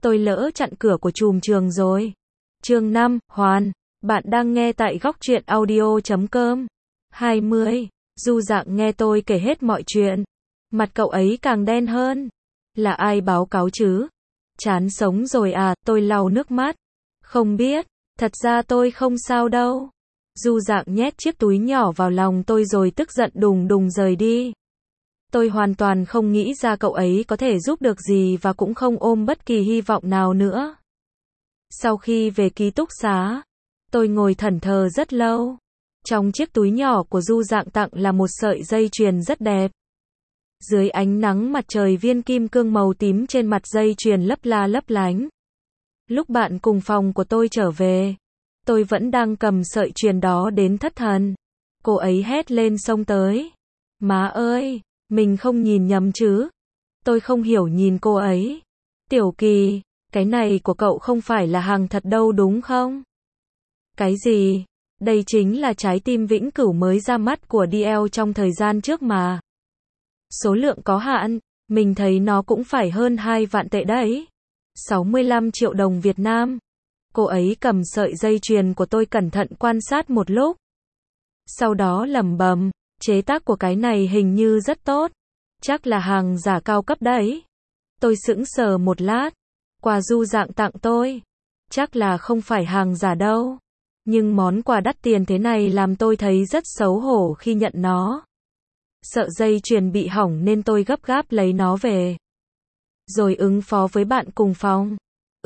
tôi lỡ chặn cửa của trùm trường rồi. Chương 5, Hoàn. Bạn đang nghe tại góc truyện audio.com. 20. Du Dạng nghe tôi kể hết mọi chuyện. Mặt cậu ấy càng đen hơn. Là ai báo cáo chứ? Chán sống rồi à, tôi lau nước mắt. Không biết, thật ra tôi không sao đâu. Du Dạng nhét chiếc túi nhỏ vào lòng tôi rồi tức giận đùng đùng rời đi. Tôi hoàn toàn không nghĩ ra cậu ấy có thể giúp được gì và cũng không ôm bất kỳ hy vọng nào nữa. Sau khi về ký túc xá, tôi ngồi thẫn thờ rất lâu. Trong chiếc túi nhỏ của Du Dạng tặng là một sợi dây chuyền rất đẹp. Dưới ánh nắng mặt trời viên kim cương màu tím trên mặt dây chuyền lấp la lấp lánh. Lúc bạn cùng phòng của tôi trở về, tôi vẫn đang cầm sợi chuyền đó đến thất thần. Cô ấy hét lên xông tới. Má ơi, mình không nhìn nhầm chứ? Tôi không hiểu nhìn cô ấy. Tiểu Kỳ, cái này của cậu không phải là hàng thật đâu đúng không? Cái gì? Đây chính là trái tim vĩnh cửu mới ra mắt của DL trong thời gian trước mà. Số lượng có hạn, mình thấy nó cũng phải hơn 2 vạn tệ đấy. 65 triệu đồng Việt Nam. Cô ấy cầm sợi dây chuyền của tôi cẩn thận quan sát một lúc. Sau đó lẩm bẩm, chế tác của cái này hình như rất tốt. Chắc là hàng giả cao cấp đấy. Tôi sững sờ một lát. Quà Du Dạng tặng tôi. Chắc là không phải hàng giả đâu. Nhưng món quà đắt tiền thế này làm tôi thấy rất xấu hổ khi nhận nó. Sợ dây chuyền bị hỏng nên tôi gấp gáp lấy nó về. Rồi ứng phó với bạn cùng phòng.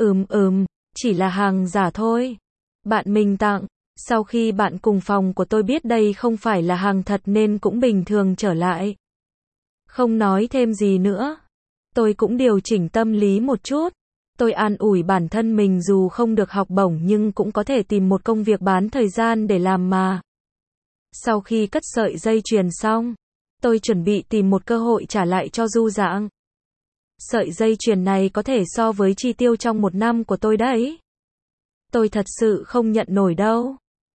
Chỉ là hàng giả thôi. Bạn mình tặng. Sau khi bạn cùng phòng của tôi biết đây không phải là hàng thật nên cũng bình thường trở lại. Không nói thêm gì nữa. Tôi cũng điều chỉnh tâm lý một chút. Tôi an ủi bản thân mình dù không được học bổng nhưng cũng có thể tìm một công việc bán thời gian để làm mà. Sau khi cất sợi dây chuyền xong, tôi chuẩn bị tìm một cơ hội trả lại cho Du Dạng. Sợi dây chuyền này có thể so với chi tiêu trong một năm của tôi đấy. Tôi thật sự không nhận nổi đâu.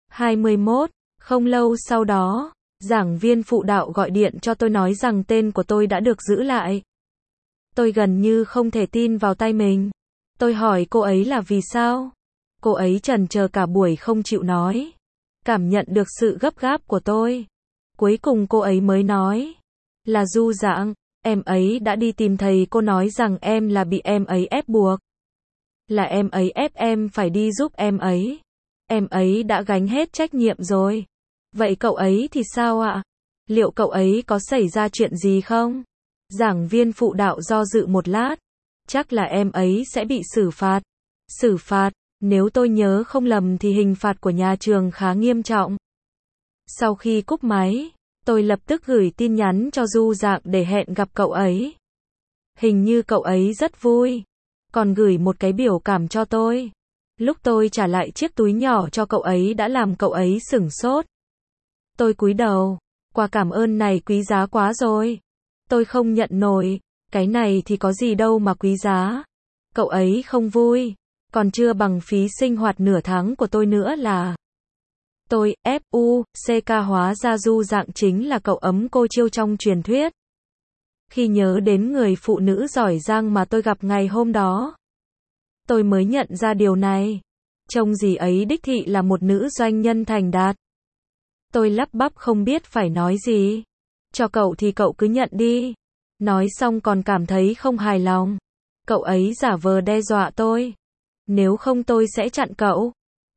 21. Không lâu sau đó, giảng viên phụ đạo gọi điện cho tôi nói rằng tên của tôi đã được giữ lại. Tôi gần như không thể tin vào tay mình. Tôi hỏi cô ấy là vì sao? Cô ấy chần chờ cả buổi không chịu nói. Cảm nhận được sự gấp gáp của tôi. Cuối cùng cô ấy mới nói. Là Du Dạng, em ấy đã đi tìm thầy cô nói rằng em là bị em ấy ép buộc. Là em ấy ép em phải đi giúp em ấy. Em ấy đã gánh hết trách nhiệm rồi. Vậy cậu ấy thì sao ạ? Liệu cậu ấy có xảy ra chuyện gì không? Giảng viên phụ đạo do dự một lát. Chắc là em ấy sẽ bị xử phạt. Xử phạt, nếu tôi nhớ không lầm thì hình phạt của nhà trường khá nghiêm trọng. Sau khi cúp máy, tôi lập tức gửi tin nhắn cho Du Dạng để hẹn gặp cậu ấy. Hình như cậu ấy rất vui. Còn gửi một cái biểu cảm cho tôi. Lúc tôi trả lại chiếc túi nhỏ cho cậu ấy đã làm cậu ấy sửng sốt. Tôi cúi đầu. Quà cảm ơn này quý giá quá rồi. Tôi không nhận nổi. Cái này thì có gì đâu mà quý giá. Cậu ấy không vui. Còn chưa bằng phí sinh hoạt nửa tháng của tôi nữa là. Tôi, CK hóa ra Du Dạng chính là cậu ấm cô chiêu trong truyền thuyết. Khi nhớ đến người phụ nữ giỏi giang mà tôi gặp ngày hôm đó, tôi mới nhận ra điều này. Trông dì ấy đích thị là một nữ doanh nhân thành đạt. Tôi lắp bắp không biết phải nói gì. Cho cậu thì cậu cứ nhận đi. Nói xong còn cảm thấy không hài lòng. Cậu ấy giả vờ đe dọa tôi. Nếu không tôi sẽ chặn cậu.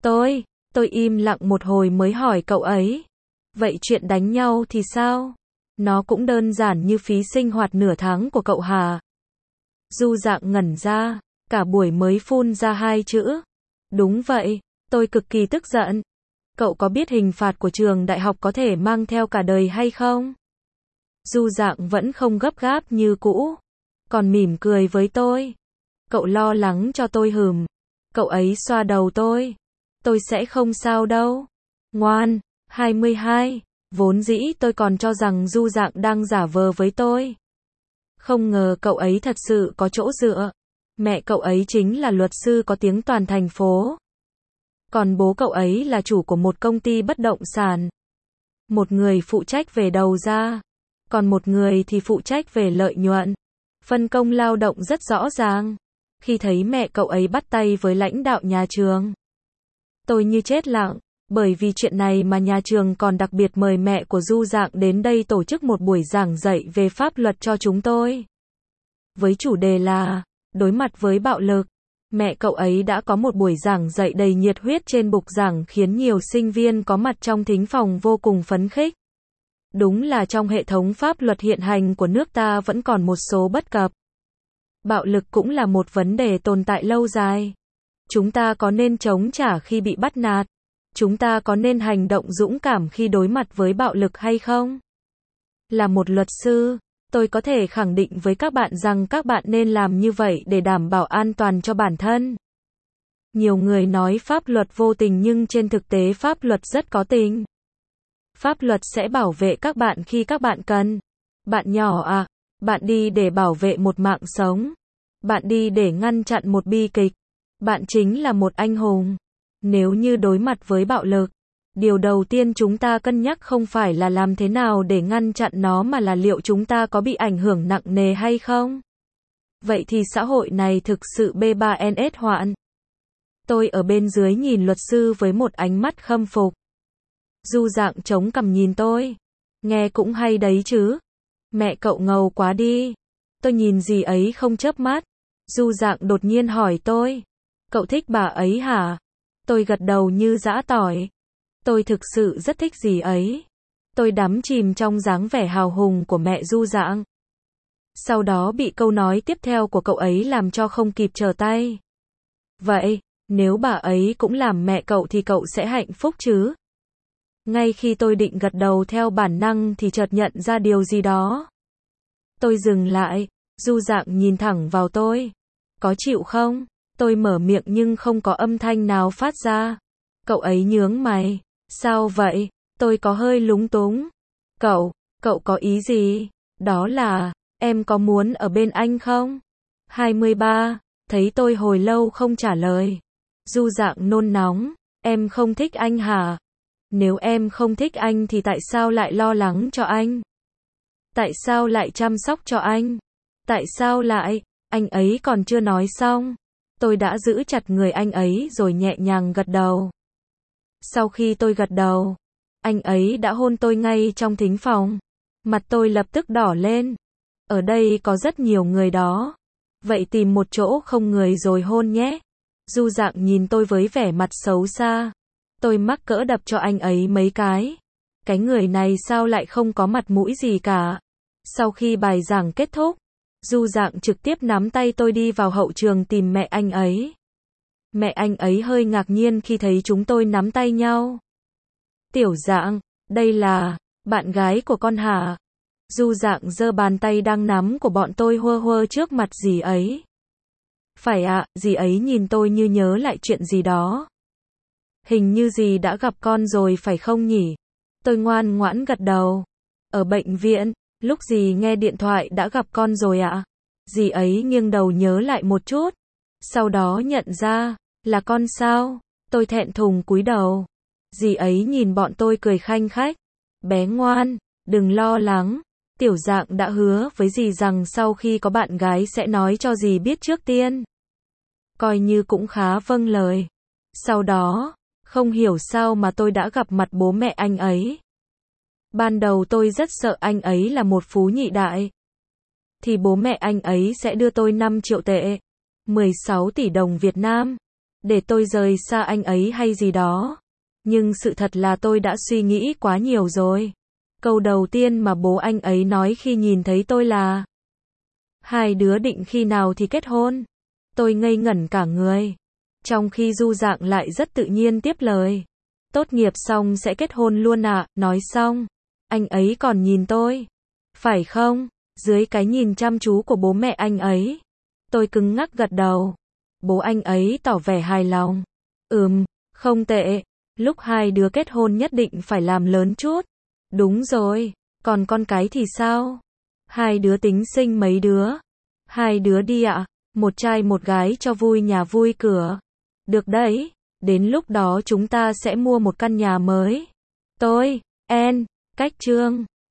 Tôi im lặng một hồi mới hỏi cậu ấy. Vậy chuyện đánh nhau thì sao? Nó cũng đơn giản như phí sinh hoạt nửa tháng của cậu hả? Du Dạng ngẩn ra. Cả buổi mới phun ra 2 chữ. Đúng vậy, tôi cực kỳ tức giận. Cậu có biết hình phạt của trường đại học có thể mang theo cả đời hay không? Du Dạng vẫn không gấp gáp như cũ. Còn mỉm cười với tôi. Cậu lo lắng cho tôi hừm. Cậu ấy xoa đầu tôi. Tôi sẽ không sao đâu. Ngoan. 22. Vốn dĩ tôi còn cho rằng Du Dạng đang giả vờ với tôi. Không ngờ cậu ấy thật sự có chỗ dựa. Mẹ cậu ấy chính là luật sư có tiếng toàn thành phố. Còn bố cậu ấy là chủ của một công ty bất động sản. Một người phụ trách về đầu ra. Còn một người thì phụ trách về lợi nhuận. Phân công lao động rất rõ ràng. khi thấy mẹ cậu ấy bắt tay với lãnh đạo nhà trường. Tôi như chết lặng, bởi vì chuyện này mà nhà trường còn đặc biệt mời mẹ của Du Dạng đến đây tổ chức một buổi giảng dạy về pháp luật cho chúng tôi. Với chủ đề là đối mặt với bạo lực, mẹ cậu ấy đã có một buổi giảng dạy đầy nhiệt huyết trên bục giảng khiến nhiều sinh viên có mặt trong thính phòng vô cùng phấn khích. Đúng là trong hệ thống pháp luật hiện hành của nước ta vẫn còn một số bất cập. Bạo lực cũng là một vấn đề tồn tại lâu dài. Chúng ta có nên chống trả khi bị bắt nạt? Chúng ta có nên hành động dũng cảm khi đối mặt với bạo lực hay không? Là một luật sư, tôi có thể khẳng định với các bạn rằng các bạn nên làm như vậy để đảm bảo an toàn cho bản thân. Nhiều người nói pháp luật vô tình nhưng trên thực tế pháp luật rất có tình. Pháp luật sẽ bảo vệ các bạn khi các bạn cần. Bạn nhỏ à, bạn đi để bảo vệ một mạng sống. Bạn đi để ngăn chặn một bi kịch. Bạn chính là một anh hùng. Nếu như đối mặt với bạo lực, điều đầu tiên chúng ta cân nhắc không phải là làm thế nào để ngăn chặn nó mà là liệu chúng ta có bị ảnh hưởng nặng nề hay không? Vậy thì xã hội này thực sự B3NS hoạn. Tôi ở bên dưới nhìn luật sư với một ánh mắt khâm phục. Du Dạng chống cằm nhìn tôi. Nghe cũng hay đấy chứ. Mẹ cậu ngầu quá đi. Tôi nhìn dì ấy không chớp mắt. Du Dạng đột nhiên hỏi tôi. Cậu thích bà ấy hả? Tôi gật đầu như giã tỏi. Tôi thực sự rất thích dì ấy. Tôi đắm chìm trong dáng vẻ hào hùng của mẹ Du Dạng. Sau đó bị câu nói tiếp theo của cậu ấy làm cho không kịp trở tay. Vậy, nếu bà ấy cũng làm mẹ cậu thì cậu sẽ hạnh phúc chứ? Ngay khi tôi định gật đầu theo bản năng thì chợt nhận ra điều gì đó. Tôi dừng lại, Du Dạng nhìn thẳng vào tôi. Có chịu không? Tôi mở miệng nhưng không có âm thanh nào phát ra. Cậu ấy nhướng mày. Sao vậy? Tôi có hơi lúng túng. Cậu có ý gì? Đó là, em có muốn ở bên anh không? 23. Thấy tôi hồi lâu không trả lời. Du Dạng nôn nóng. Em không thích anh hả? Nếu em không thích anh thì tại sao lại lo lắng cho anh? Tại sao lại chăm sóc cho anh? Tại sao lại? Anh ấy còn chưa nói xong. Tôi đã giữ chặt người anh ấy rồi nhẹ nhàng gật đầu. Sau khi tôi gật đầu, anh ấy đã hôn tôi ngay trong thính phòng. Mặt tôi lập tức đỏ lên. Ở đây có rất nhiều người đó. Vậy tìm một chỗ không người rồi hôn nhé. Du Dạng nhìn tôi với vẻ mặt xấu xa. Tôi mắc cỡ đập cho anh ấy mấy cái. Cái người này sao lại không có mặt mũi gì cả. Sau khi bài giảng kết thúc, Du Dạng trực tiếp nắm tay tôi đi vào hậu trường tìm mẹ anh ấy. Mẹ anh ấy hơi ngạc nhiên khi thấy chúng tôi nắm tay nhau. Tiểu Dạng, đây là bạn gái của con hả? Du Dạng giơ bàn tay đang nắm của bọn tôi hơ hơ trước mặt dì ấy. Phải ạ, dì ấy nhìn tôi như nhớ lại chuyện gì đó. Hình như dì đã gặp con rồi phải không nhỉ? Tôi ngoan ngoãn gật đầu. Ở bệnh viện, lúc dì nghe điện thoại đã gặp con rồi ạ. Dì ấy nghiêng đầu nhớ lại một chút. Sau đó nhận ra, là con sao? Tôi thẹn thùng cúi đầu. Dì ấy nhìn bọn tôi cười khanh khách. Bé ngoan, đừng lo lắng. Tiểu Dạng đã hứa với dì rằng sau khi có bạn gái sẽ nói cho dì biết trước tiên. Coi như cũng khá vâng lời. Sau đó, không hiểu sao mà tôi đã gặp mặt bố mẹ anh ấy. Ban đầu tôi rất sợ anh ấy là một phú nhị đại. Thì bố mẹ anh ấy sẽ đưa tôi 5 triệu tệ, 16 tỷ đồng Việt Nam, để tôi rời xa anh ấy hay gì đó. Nhưng sự thật là tôi đã suy nghĩ quá nhiều rồi. Câu đầu tiên mà bố anh ấy nói khi nhìn thấy tôi là: hai đứa định khi nào thì kết hôn? Tôi ngây ngẩn cả người. Trong khi Du Dạng lại rất tự nhiên tiếp lời: tốt nghiệp xong sẽ kết hôn luôn ạ. Nói xong, anh ấy còn nhìn tôi. Phải không? Dưới cái nhìn chăm chú của bố mẹ anh ấy, tôi cứng ngắc gật đầu. Bố anh ấy tỏ vẻ hài lòng. Không tệ. Lúc hai đứa kết hôn nhất định phải làm lớn chút. Đúng rồi. Còn con cái thì sao? Hai đứa tính sinh mấy đứa? Hai đứa đi ạ. Một trai một gái cho vui nhà vui cửa. Được đấy. Đến lúc đó chúng ta sẽ mua một căn nhà mới. Cách chương